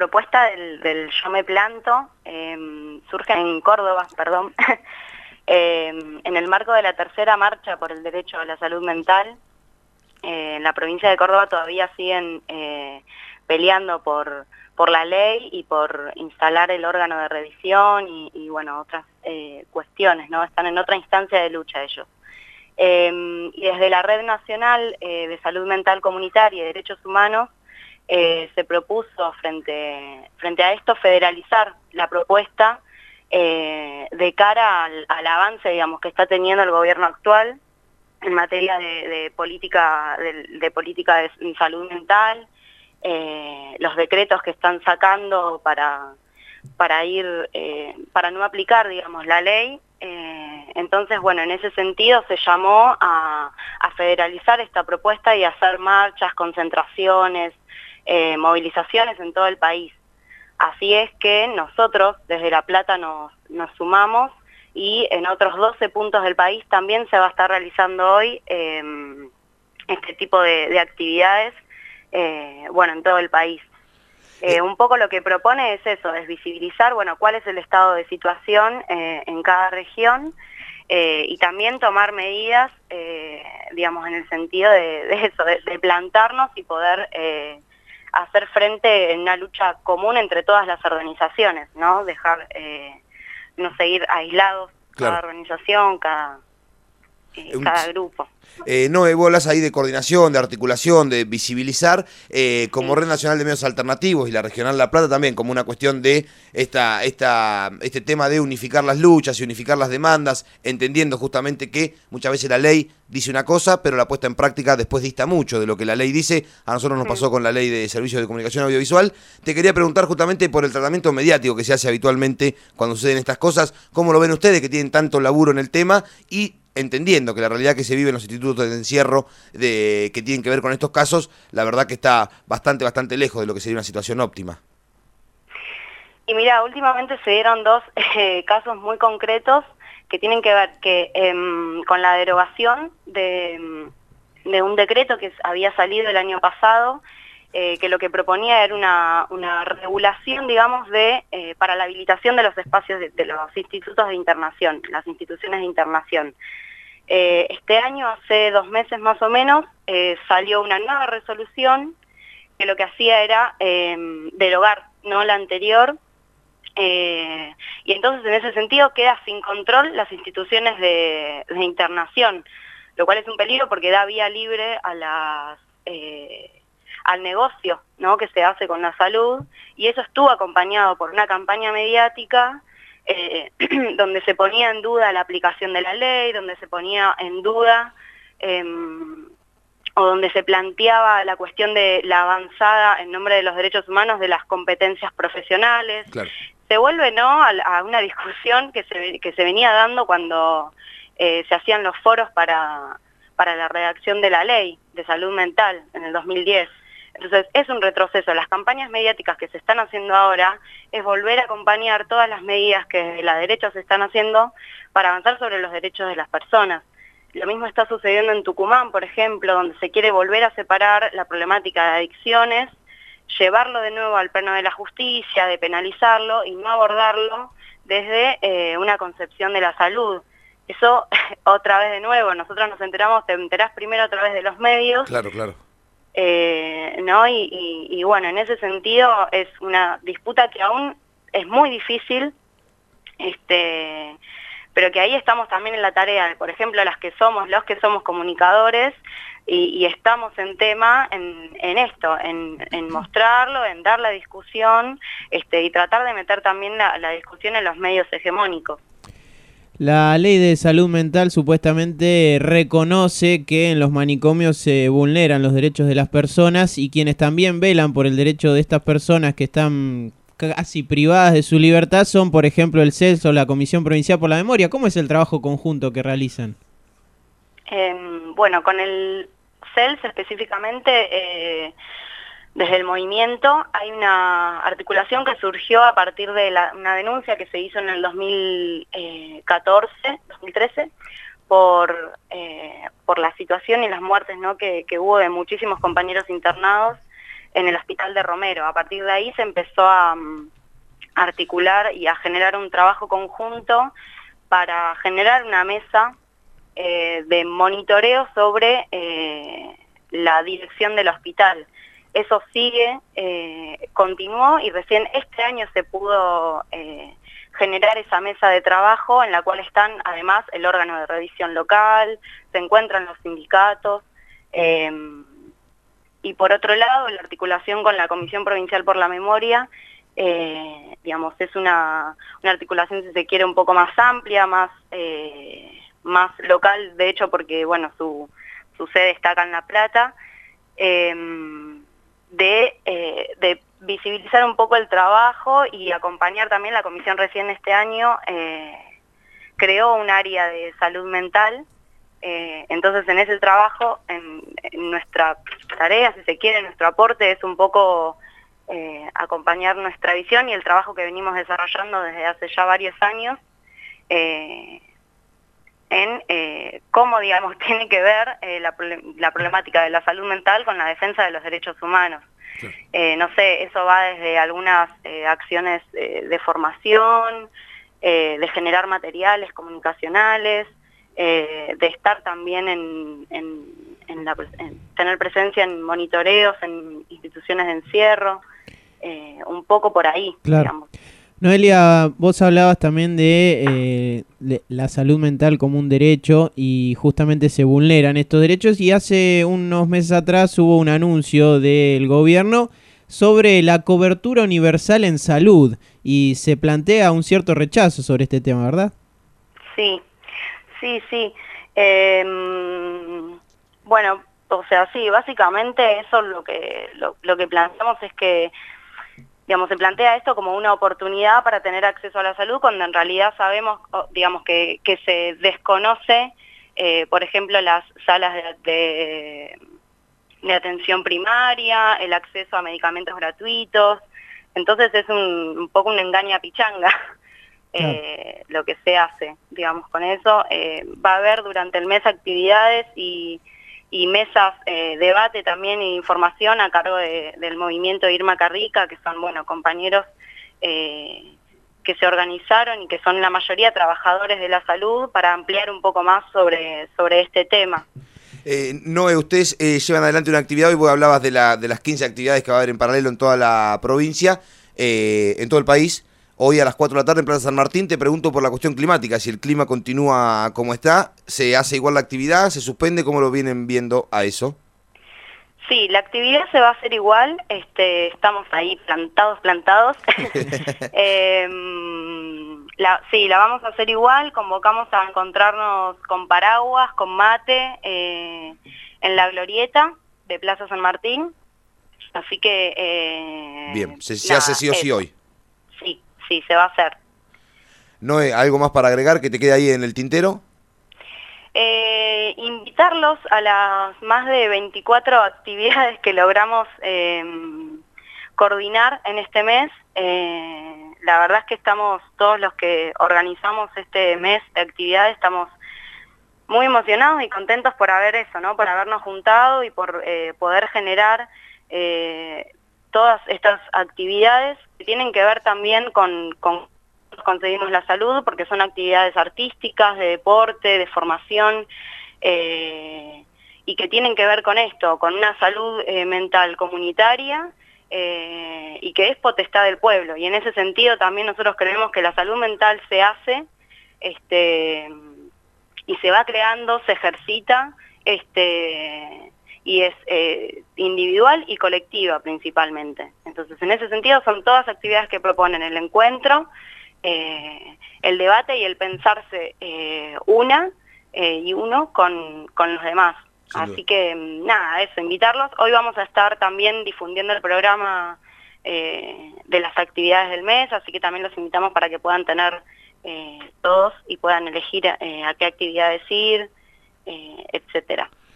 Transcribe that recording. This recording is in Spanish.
propuesta del Yo Me Planto surge en Córdoba, perdón, en el marco de la tercera marcha por el derecho a la salud mental. En la provincia de Córdoba todavía siguen peleando por la ley y por instalar el órgano de revisión y bueno, otras cuestiones, ¿no? Están en otra instancia de lucha ellos. Y desde la Red Nacional de Salud Mental Comunitaria y Derechos Humanos se propuso frente a esto federalizar la propuesta de cara al avance, digamos, que está teniendo el gobierno actual en materia de política de salud mental, los decretos que están sacando para no aplicar, digamos, la ley. Entonces, bueno, en ese sentido se llamó a federalizar esta propuesta y a hacer marchas, concentraciones, movilizaciones en todo el país. Así es que nosotros desde La Plata nos sumamos y en otros 12 puntos del país también se va a estar realizando hoy este tipo de actividades, bueno, en todo el país. Un poco lo que propone es eso, es visibilizar, bueno, cuál es el estado de situación en cada región y también tomar medidas, digamos, en el sentido de eso, de plantarnos y poder hacer frente en una lucha común entre todas las organizaciones, ¿no? Dejar, no seguir aislados, claro, cada organización, cada grupo. No, vos hablas ahí de coordinación, de articulación, de visibilizar, como Red Nacional de Medios Alternativos y la Regional La Plata también, como una cuestión de este tema de unificar las luchas y unificar las demandas, entendiendo justamente que muchas veces la ley dice una cosa, pero la puesta en práctica después dista mucho de lo que la ley dice. A nosotros nos pasó con la ley de servicios de comunicación audiovisual. Te quería preguntar justamente por el tratamiento mediático que se hace habitualmente cuando suceden estas cosas. ¿Cómo lo ven ustedes que tienen tanto laburo en el tema y entendiendo que la realidad que se vive en los institutos de encierro que tienen que ver con estos casos, la verdad que está bastante lejos de lo que sería una situación óptima? Y mira, últimamente se dieron dos casos muy concretos que tienen que ver con la derogación de un decreto que había salido el año pasado, que lo que proponía era una regulación, digamos, para la habilitación de los espacios de los institutos de internación, las instituciones de internación. Este año, hace 2 meses más o menos, salió una nueva resolución que lo que hacía era derogar, ¿no?, la anterior, y entonces en ese sentido queda sin control las instituciones de internación, lo cual es un peligro porque da vía libre a al negocio, ¿no?, que se hace con la salud, y eso estuvo acompañado por una campaña mediática donde se ponía en duda la aplicación de la ley, donde se ponía en duda o donde se planteaba la cuestión de la avanzada en nombre de los derechos humanos de las competencias profesionales. Claro. Se vuelve, ¿no?, a una discusión que se venía dando cuando se hacían los foros para la redacción de la ley de salud mental en el 2010. Entonces es un retroceso. Las campañas mediáticas que se están haciendo ahora es volver a acompañar todas las medidas que desde la derecha se están haciendo para avanzar sobre los derechos de las personas. Lo mismo está sucediendo en Tucumán, por ejemplo, donde se quiere volver a separar la problemática de adicciones, llevarlo de nuevo al plano de la justicia, de penalizarlo y no abordarlo desde una concepción de la salud. Eso, otra vez de nuevo, nosotros nos enteramos, te enterás primero a través de los medios. Claro, claro. ¿No? Y bueno, en ese sentido es una disputa que aún es muy difícil, pero que ahí estamos también en la tarea, por ejemplo, los que somos comunicadores y estamos en tema en esto, en mostrarlo, en dar la discusión y tratar de meter también la discusión en los medios hegemónicos. La ley de salud mental supuestamente reconoce que en los manicomios se vulneran los derechos de las personas y quienes también velan por el derecho de estas personas que están casi privadas de su libertad son, por ejemplo, el CELS o la Comisión Provincial por la Memoria. ¿Cómo es el trabajo conjunto que realizan? Bueno, con el CELS específicamente, desde el movimiento hay una articulación que surgió a partir de una denuncia que se hizo en el 2013, por la situación y las muertes, ¿no?, que hubo de muchísimos compañeros internados en el Hospital de Romero. A partir de ahí se empezó a articular y a generar un trabajo conjunto para generar una mesa de monitoreo sobre la dirección del hospital. Eso sigue, continuó, y recién este año se pudo generar esa mesa de trabajo en la cual están además el órgano de revisión local, se encuentran los sindicatos, y por otro lado la articulación con la Comisión Provincial por la Memoria, digamos, es una articulación, si se quiere, un poco más amplia, más local, de hecho, porque bueno, su sede está acá en La Plata, de visibilizar un poco el trabajo y acompañar también. La comisión recién este año creó un área de salud mental, entonces en ese trabajo, en nuestra tarea, si se quiere, nuestro aporte es un poco acompañar nuestra visión y el trabajo que venimos desarrollando desde hace ya varios años, en cómo, digamos, tiene que ver la problemática de la salud mental con la defensa de los derechos humanos. Sí. No sé, eso va desde algunas acciones de formación, de generar materiales comunicacionales, de estar también en tener presencia en monitoreos, en instituciones de encierro, un poco por ahí, claro. Digamos. Noelia, vos hablabas también de la salud mental como un derecho y justamente se vulneran estos derechos, y hace unos meses atrás hubo un anuncio del gobierno sobre la cobertura universal en salud y se plantea un cierto rechazo sobre este tema, ¿verdad? Sí. Bueno, o sea, sí, básicamente eso lo que planteamos es que, digamos, se plantea esto como una oportunidad para tener acceso a la salud, cuando en realidad sabemos, digamos, que se desconoce, por ejemplo, las salas de atención primaria, el acceso a medicamentos gratuitos. Entonces es un poco un engaña pichanga, claro. Lo que se hace, digamos, con eso. Va a haber durante el mes actividades y mesas, debate también e información a cargo del movimiento Irma Carrica, que son, bueno, compañeros que se organizaron y que son la mayoría trabajadores de la salud, para ampliar un poco más sobre este tema. Noé, ustedes llevan adelante una actividad, hoy vos hablabas de las 15 actividades que va a haber en paralelo en toda la provincia, en todo el país. Hoy a las 4 de la tarde en Plaza San Martín. Te pregunto por la cuestión climática, si el clima continúa como está, ¿se hace igual la actividad? ¿Se suspende? ¿Cómo lo vienen viendo a eso? Sí, la actividad se va a hacer igual, estamos ahí plantados. Sí, la vamos a hacer igual, convocamos a encontrarnos con paraguas, con mate, en la glorieta de Plaza San Martín, así que... Bien, se hace sí o sí hoy. Sí, se va a hacer. Noé, ¿algo más para agregar que te quede ahí en el tintero? Invitarlos a las más de 24 actividades que logramos coordinar en este mes. La verdad es que estamos, todos los que organizamos este mes de actividades, estamos muy emocionados y contentos por haber eso, ¿no? Por habernos juntado y por poder generar todas estas actividades que tienen que ver también con conseguimos la salud, porque son actividades artísticas, de deporte, de formación, y que tienen que ver con esto, con una salud mental comunitaria, y que es potestad del pueblo. Y en ese sentido también nosotros creemos que la salud mental se hace, y se va creando, se ejercita, y es individual y colectiva principalmente. Entonces, en ese sentido son todas actividades que proponen el encuentro, el debate y el pensarse una y uno con los demás. Así que nada, eso, invitarlos. Hoy vamos a estar también difundiendo el programa de las actividades del mes, así que también los invitamos para que puedan tener todos y puedan elegir a qué actividades ir, etcétera.